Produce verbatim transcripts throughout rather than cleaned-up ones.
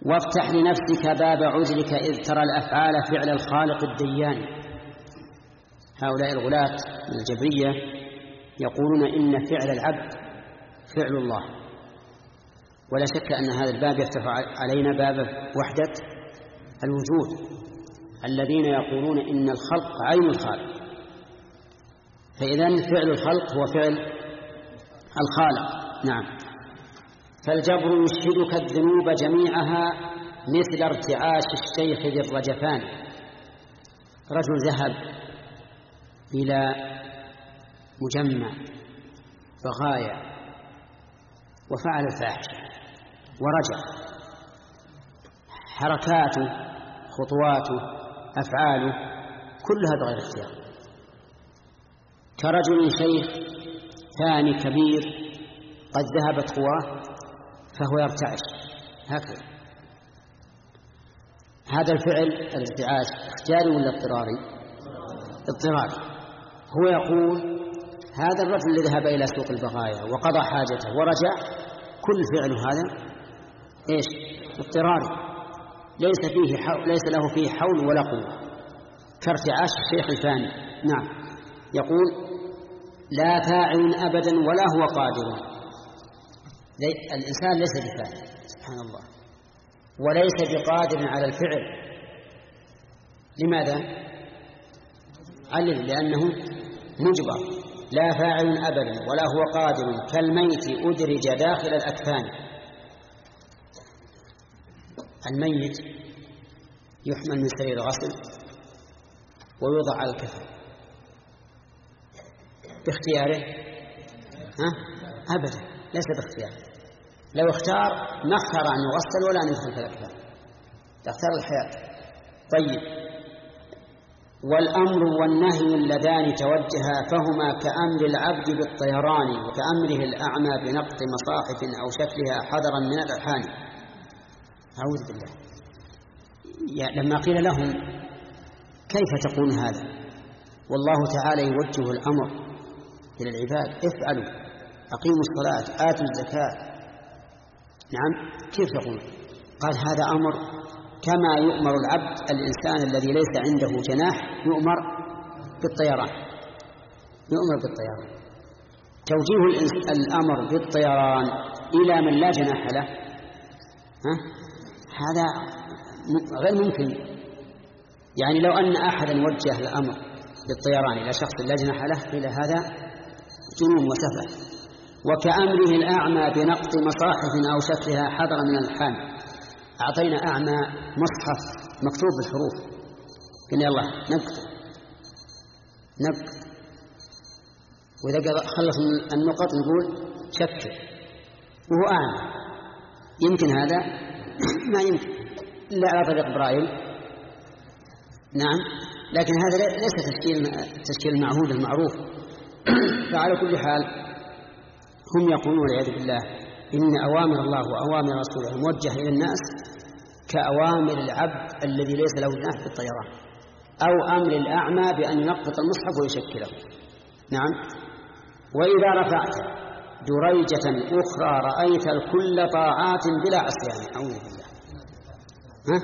وافتح لنفسك باب عذرك إذ ترى الأفعال فعل الخالق الديان. هؤلاء الغلاة من الجبرية يقولون إن فعل العبد فعل الله، ولا شك أن هذا الباب يفتح علينا باب وحدة الوجود، الذين يقولون إن الخلق عين الخالق، فإذن فعل الخلق هو فعل الخالق. نعم. فالجبر يشهدك الذنوب جميعها مثل ارتعاش الشيخ ذي الرجفان. رجل ذهب إلى مجمع بغايا وفعل الفاحشة ورجع، حركاته خطواته أفعاله كلها بغير اختيار، كرجل شيخ ثاني كبير قد ذهبت قواه فهو يرتعش هكذا. هذا الفعل الارتعاش اختياري ولا اضطراري؟ اضطراري. هو يقول هذا الرجل الذي ذهب إلى سوق البغايا وقضى حاجته ورجع كل فعله هذا إيش؟ اضطراري، ليس فيه حول، ليس له فيه حول ولا قوة، كارتعاش الشيخ الفاني. نعم. يقول لا فاعل أبدا ولا هو قادر. الإنسان ليس بفاعل سبحان الله، وليس بقادر على الفعل. لماذا؟ علل لأنه مجبر. لا فاعل أبدا ولا هو قادر كالميت أدرج داخل الأكفان. الميت يحمل من سرير غسل ويوضع على الكفن باختياره؟ ها؟ أبدا، ليس باختياره. لو اختار ما اختار أن يغسل ولا أن يدخل في الأكفان، اختار الحياة. طيب. والأمر والنهي اللذان توجها فهما كأمر العبد بالطيران وكأمره الأعمى بنقط مصاحف أو شكلها حذرا من الألحان. أعوذ بالله. لما قيل لهم كيف تقول هذا والله تعالى يوجه الأمر إلى العباد افعلوا أقيموا الصلاة آتوا الزكاة، نعم كيف تقول؟ قال هذا أمر كما يؤمر العبد الإنسان الذي ليس عنده جناح يؤمر بالطيران، يؤمر بالطيران. توجيه الأمر بالطيران إلى من لا جناح له ها؟ هذا غير ممكن. يعني لو أن أحدا وجه الأمر بالطيران إلى شخص لا جناح له إلى هذا جنون وسفه. وكأمره الأعمى بنقط مصاحف أو شكلها حذر من الحام. أعطينا أعمى مصحف مكتوب بالحروف، قلنا يلا نقط نقط، وإذا خلص النقط نقول شكل، وهو أعمى. يمكن هذا؟ ما يمكن إلا على طريق برايل. نعم. لكن هذا ليس تشكيل تشكيل المعهود المعروف. فعلى كل حال هم يقولون والعياذ بالله إن أوامر الله وأوامر رسوله موجهة إلى الناس كأوامر العبد الذي ليس له جناح في الطيران، أو أمر الأعمى بأن ينقط المصحف ويشكله. نعم. وإذا رفعت دريجة أخرى رأيت الكل طاعات بلا عصيان. أعوذ بالله. ها؟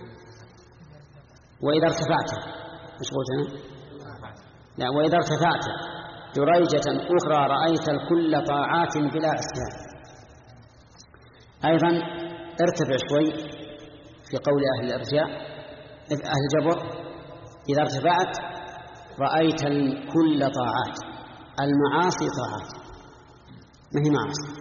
وإذا ارتفعت مش قلت لا وإذا ارتفعت دريجة أخرى رأيت الكل طاعات بلا عصيان. أيضا ارتفع شوي في قول أهل الإرجاء أهل الجبر إذا ارتفعت رأيت الكل طاعات. المعاصي طاعات ما هي معاصي.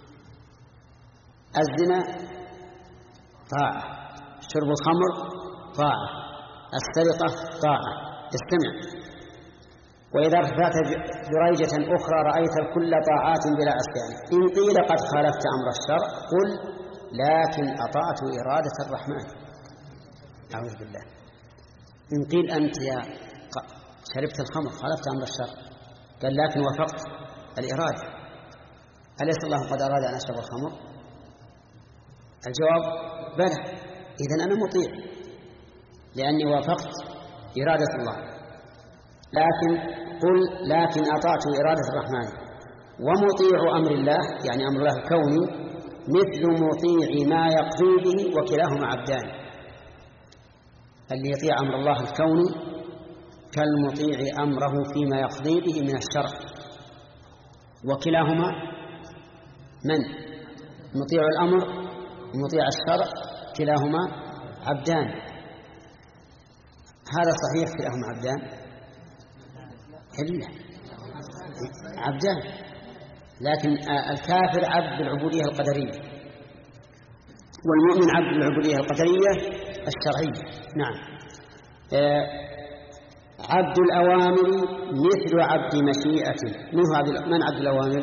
الزنا طاعة، شرب الخمر طاعة، السرقة طاعة. استمع. وإذا ارتفعت دريجة أخرى رأيت الكل طاعات بلا عصيان. إن قيل قد خالفت أمر الشرع قل لكن أطعت إرادة الرحمن. أعوذ بالله. إن قيل أنت يا شربت الخمر خالفت أمر الشرع، قال لكن وافقت الإرادة. أليس الله قد أراد أن أشرب الخمر؟ الجواب بلى. إذن أنا مطيع لأني وافقت إرادة الله. لكن قل لكن أطعت إرادة الرحمن. ومطيع أمر الله يعني أمر الله الكوني مثل مطيع ما يقضي به وكلاهما عبدان. اللي يطيع أمر الله الكوني كالمطيع أمره فيما يقضي به من الشرع، وكلاهما من؟ مطيع الأمر ومطيع الشرع كلاهما عبدان. هذا صحيح كلاهما عبدان؟ إلا عبدان، لكن الكافر عبد بالعبودية القدرية والمؤمن عبد بالعبودية القدرية الشرعية. نعم. عبد الأوامر مثل عبد مشيئته. من عبد الأوامر؟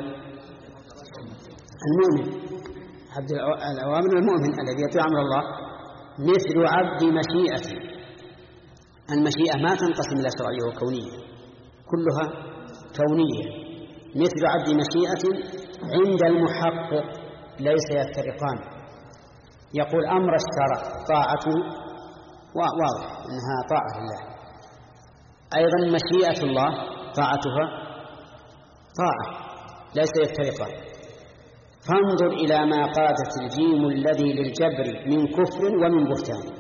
المؤمن. عبد الأوامر المؤمن الذي يطيع أمر الله مثل عبد مشيئته. المشيئة ما تنقسم إلى شرعية وكونية، كلها كونية. مثل عبد مشيئة عند المحقق ليس يفترقان. يقول أمر الشرع طاعته واضح أنها طاعة الله، أيضا مشيئة الله طاعتها طاعة، ليس يفترقان. فانظر إلى ما قادت الجيم الذي للجبر من كفر ومن بهتان.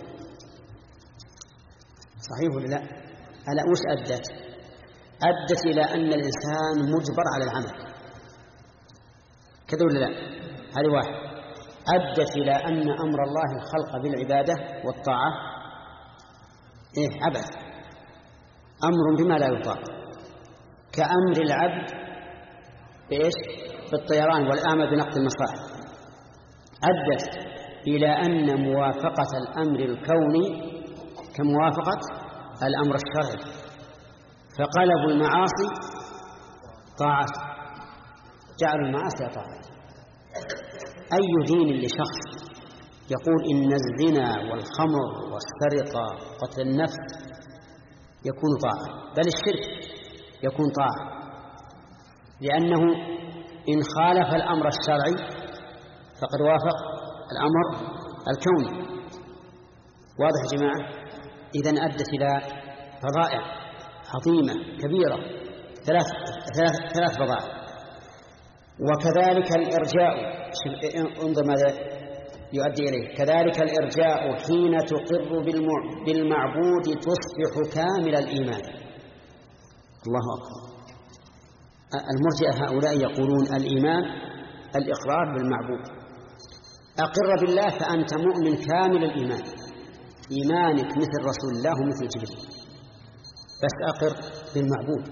صحيح ولا لا؟ ألا وش أدت؟ أدت إلى أن الإنسان مجبر على العمل، كذا ولا لا؟ هذه واحد. أدت إلى أن أمر الله الخلق بالعبادة والطاعة إيه؟ عبث، أمر بما لا يطاق، كأمر العبد بإيش؟ بالطيران والآمر بنقد المصاحف. أدت إلى أن موافقة الأمر الكوني كموافقة الأمر الشرعي، فقلبوا المعاصي طاعة، جعلوا المعاصي طاعة. أي دين لشخص يقول إن الزنا والخمر والسرقة قتل النفس يكون طاعة، بل الشرك يكون طاعة، لأنه إن خالف الأمر الشرعي فقد وافق الأمر الكوني. واضح يا جماعة؟ إذن أدت إلى فضائع عظيمة كبيرة، ثلاث ثلاث ثلاث فضائع. وكذلك الإرجاء، انظر ماذا يؤدي إليه. كذلك الإرجاء حين تقر بالمعبود تصبح كامل الإيمان. الله أكبر. المرجئة هؤلاء يقولون الإيمان الإقرار بالمعبود. أقر بالله فأنت مؤمن كامل الإيمان، إيمانك مثل رسول الله ومثل جبريل، بس أقر بالمعبود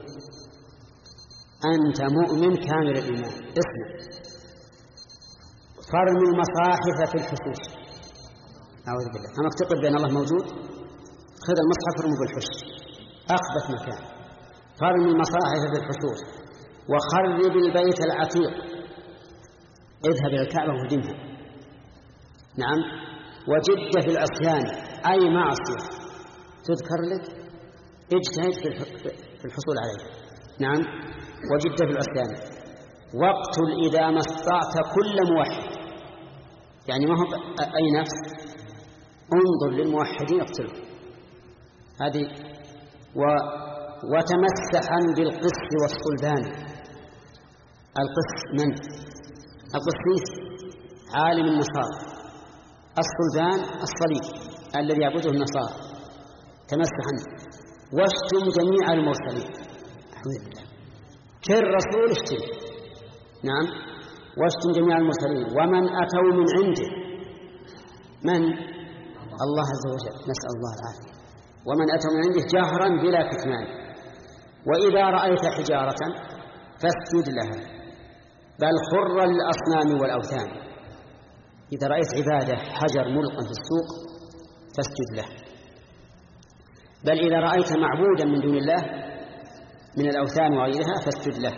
أنت مؤمن كامل الإيمان. اسمع، فرم المصاحف في الحشوش. أعوذ بالله. أما اعتقد بأن الله موجود، خذ المصحف فرمه بالحش، أخبث مكان. فرم المصاحف في الحشوش وخرب البيت العتيق، اذهب إلى الكعبة وهدمها. نعم. وجد في العصيان أي معصية تذكر لك اجتهد في الحصول عليها. نعم. وجد في العصيان. واقتل إذا ما استطعت كل موحد، يعني ما هو أي نفس، انظر للموحدين اقتلهم. هذه و... وتمسحا بالقسط والصلبان. القسط من؟ القسيس عالم النصارى، الصلبان الصليب الذي يعبده النصارى. تمسحا. واشتم جميع المرسلين. أعوذ بالله. كل رسول اشتم. نعم. واشتم جميع المرسلين ومن أتوا من عنده. من؟ الله عز وجل، نسأل الله العافية. ومن أتوا من عنده جهرا بلا كتمان. وإذا رأيت حجارة فاسجد لها، بل خر للأصنام والأوثان. إذا رأيت عبادة حجر ملقا في السوق فاسجد له. بل إذا رأيت معبودا من دون الله من الأوثان وغيرها فاسجد له.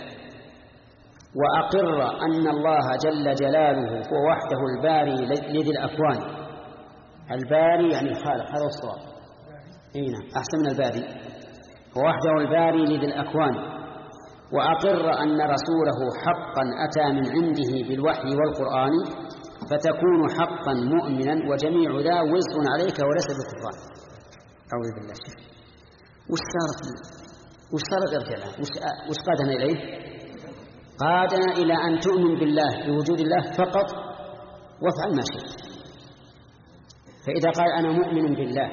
وأقر أن الله جل جلاله هو وحده الباري لذي الأكوان. الباري يعني الخالق، هذا الصواب. هنا أحسن من الباري، هو وحده الباري لذي الأكوان. وأقر أن رسوله حقا أتى من عنده بالوحي والقرآن، فتكون حقا مؤمنا وجميع ذا وزء عليك وليس بكفران. أعوذ بالله. وش صارت وش صارت ارجع وش وش قادنا إليه؟ قادنا إلى أن تؤمن بالله بوجود الله فقط وافعل ما شئت. فإذا قال أنا مؤمن بالله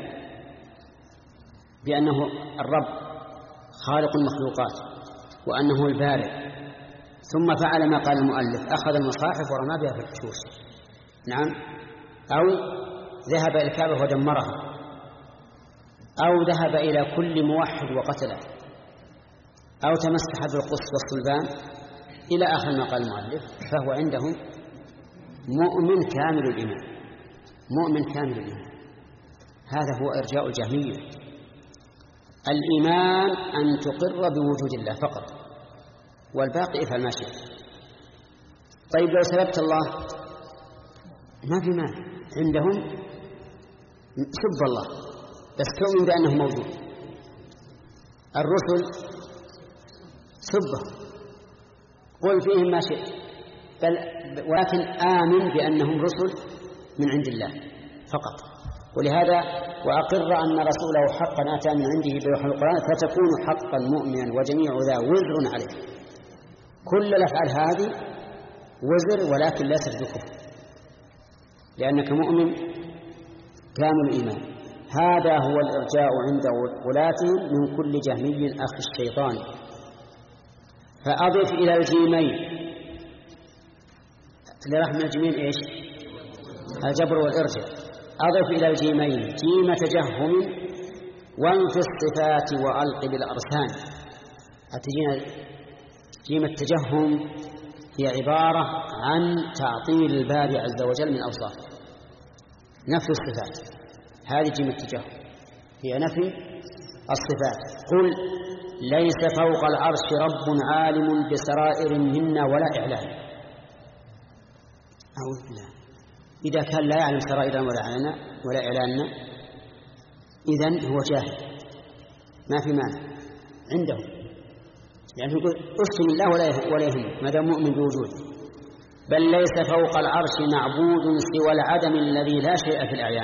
بأنه الرب خالق المخلوقات وأنه البارئ، ثم فعل ما قال المؤلف، أخذ المصاحف ورمى بها في الحشوش، نعم، أو ذهب إلى الكعبة ودمرها، أو ذهب إلى كل موحد وقتله، أو تمسح بالقص والصلبان إلى آخر ما قال المؤلف، فهو عندهم مؤمن كامل الإيمان، مؤمن كامل الإيمان. هذا هو إرجاء الجهمية. الإيمان أن تقر بوجود الله فقط، والباقي افعل ما شئت. طيب لو سلبت الله ما في مانع، عندهم سب الله بس تؤمن بأنه موجود. الرسل سبه قل فيهم ما شئت، بل ولكن آمن بأنهم رسل من عند الله فقط. ولهذا وأقر أن رسوله حقا أتى من عنده بوحي القرآن فتكون حقا مؤمنا وجميع ذا وزر عليه. كل الأفعال هذه وزر ولكن لا تكفر، لأنك مؤمن كامل الإيمان. هذا هو الإرجاء عند ولاتهم من كل جهمي أخي الشيطان. فأضف إلى الجيمين لرحم الجيمين إيش؟ الجبر والإرجاء. أضف إلى الجيمين جيم تجهم وانفي الصفات وألق بالأرسان. أتجينا جيم التجهم هي عبارة عن تعطيل الباري عز وجل من أوصافه، نفي الصفات. هذه جيم التجهم هي نفي الصفات. قل ليس فوق العرش رب عالم بسرائر منا ولا إعلان. أعوذ بالله. إذا كان لا يعلم سرائرنا ولا إعلاننا ولا إعلاننا إذن هو جاهل، ما في مانع عندهم، يعني يقول أسلم الله ولا يهم ما دام مؤمن بوجوده. بل ليس فوق العرش معبود سوى العدم الذي لا شيء في الأعيان.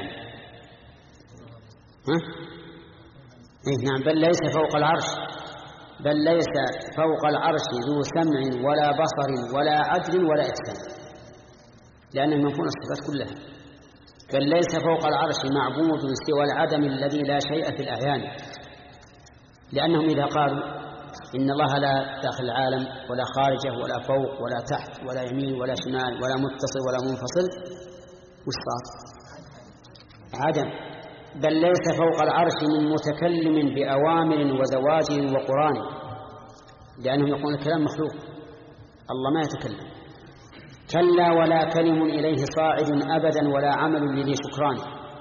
ها؟ إيه نعم. بل ليس فوق العرش بل ليس فوق العرش ذو سمع ولا بصر ولا عدل ولا إحسان، لأنهم ينفون الصفات كلها. بل ليس فوق العرش معبود سوى العدم الذي لا شيء في الأعيان، لأنهم إذا قالوا إن الله لا داخل العالم ولا خارجه ولا فوق ولا تحت ولا يمين ولا شمال ولا متصل ولا منفصل، وش صار؟ عدم. بل ليس فوق العرش من متكلم بأوامر وزواجر وقران، لأنهم يقولون الكلام مخلوق، الله ما يتكلم. كلا ولا كلم إليه صاعد أبدا ولا عمل لذي شكران.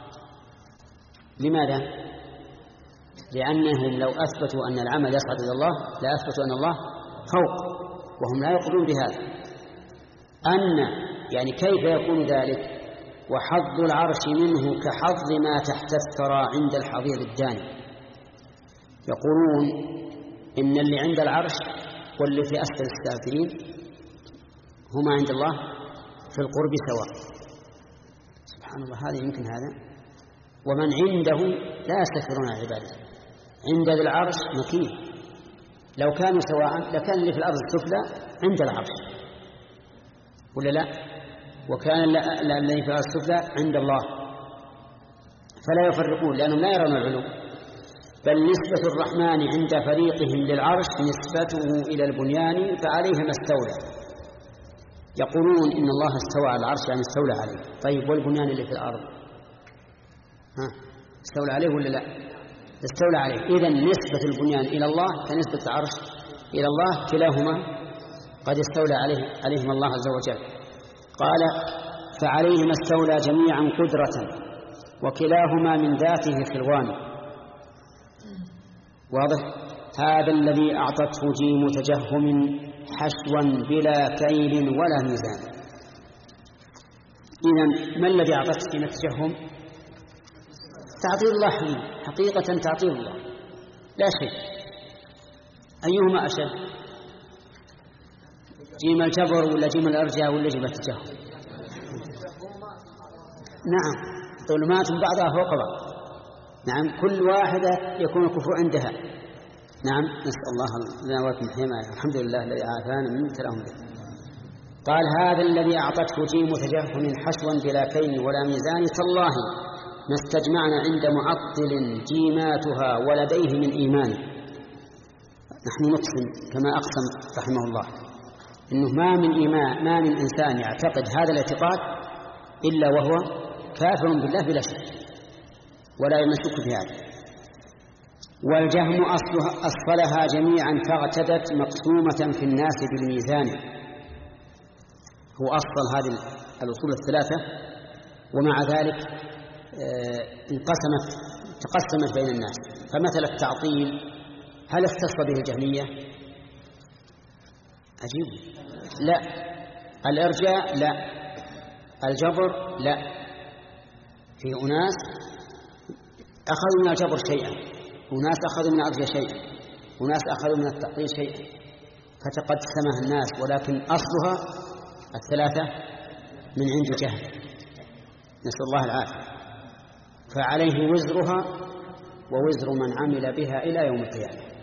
لماذا؟ لأنهم لو أثبتوا أن العمل يصعد إلى الله لا أثبتوا أن الله فوق، وهم لا يقولون بهذا. أن يعني كيف يكون ذلك وحظ العرش منه كحظ ما تحت الثرى عند الحضيض الداني. يقولون إن اللي عند العرش واللي في أسفل السافلين هما عند الله في القرب سواء. سبحان الله. هذا يمكن هذا؟ ومن عنده لا يستكبرون عن عباده. عند ذي العرش مكين، لو كانوا سواء لكان اللي في الأرض السفلى عند العرش ولا لا؟ وكان الذي في الأرض السفلى عند الله، فلا يفرقون لأنهم لا يرون العلو. بل نسبة الرحمن عند فريقهم للعرش نسبته إلى البنيان فعليه ما استولى. يقولون إن الله استوى على العرش يعني استولى عليه. طيب والبنيان اللي في الأرض ها استولى عليه ولا لا؟ استولى عليه. إذن نسبة البنيان إلى الله كنسبة العرش إلى الله، كلاهما قد استولى عليه عليهما الله عز وجل. قال فعليهما استولى جميعا قدرة وكلاهما من ذاته خلوان. واضح؟ هذا الذي أعطته جيم تجهم حشوا بلا كيل ولا ميزان. إذن ما الذي أعطته جيم التجهم؟ تعطيل الله حقيقة، تعطيل الله لا شيء. أيهما أشد؟ جيم الجبر ولا جيم الأرجاء ولا جيم التجهم؟ نعم، ظلمات بعضها فوق بعض. نعم، كل واحدة يكون الكفر عندها. نعم، نسأل الله لنا ولكم الحماية. الحمد لله الذي عافانا من ابتلاهم به. قال هذا الذي أعطته جيم تجهم حشوا بلا كين ولا ميزان تالله ما استجمعنا عند معطل جيماتها ولديه من إيمان. نحن نقسم كما أقسم رحمه الله إنه ما من إيمان ما من إنسان يعتقد هذا الاعتقاد إلا وهو كافر بالله بلا شك ولا يمسك بهذا. والجهم أصلها أصلها جميعا فاغتدت مقسومة في الناس بالميزان. هو أصل هذه الأصول الثلاثة ومع ذلك انقسمت تقسمت بين الناس. فمثل التعطيل هل اختص به الجهمية؟ عجيب. لا. الإرجاء لا. الجبر لا. في أناس أخذوا من الجبر شيئا، وناس أخذوا من الإرجاء شيئا، وناس أخذوا من التعطيل شيئا، فتقسمها الناس، ولكن أصلها الثلاثة من عند جهل، نسأل الله العافية. فعليه وزرها ووزر من عمل بها إلى يوم القيامة.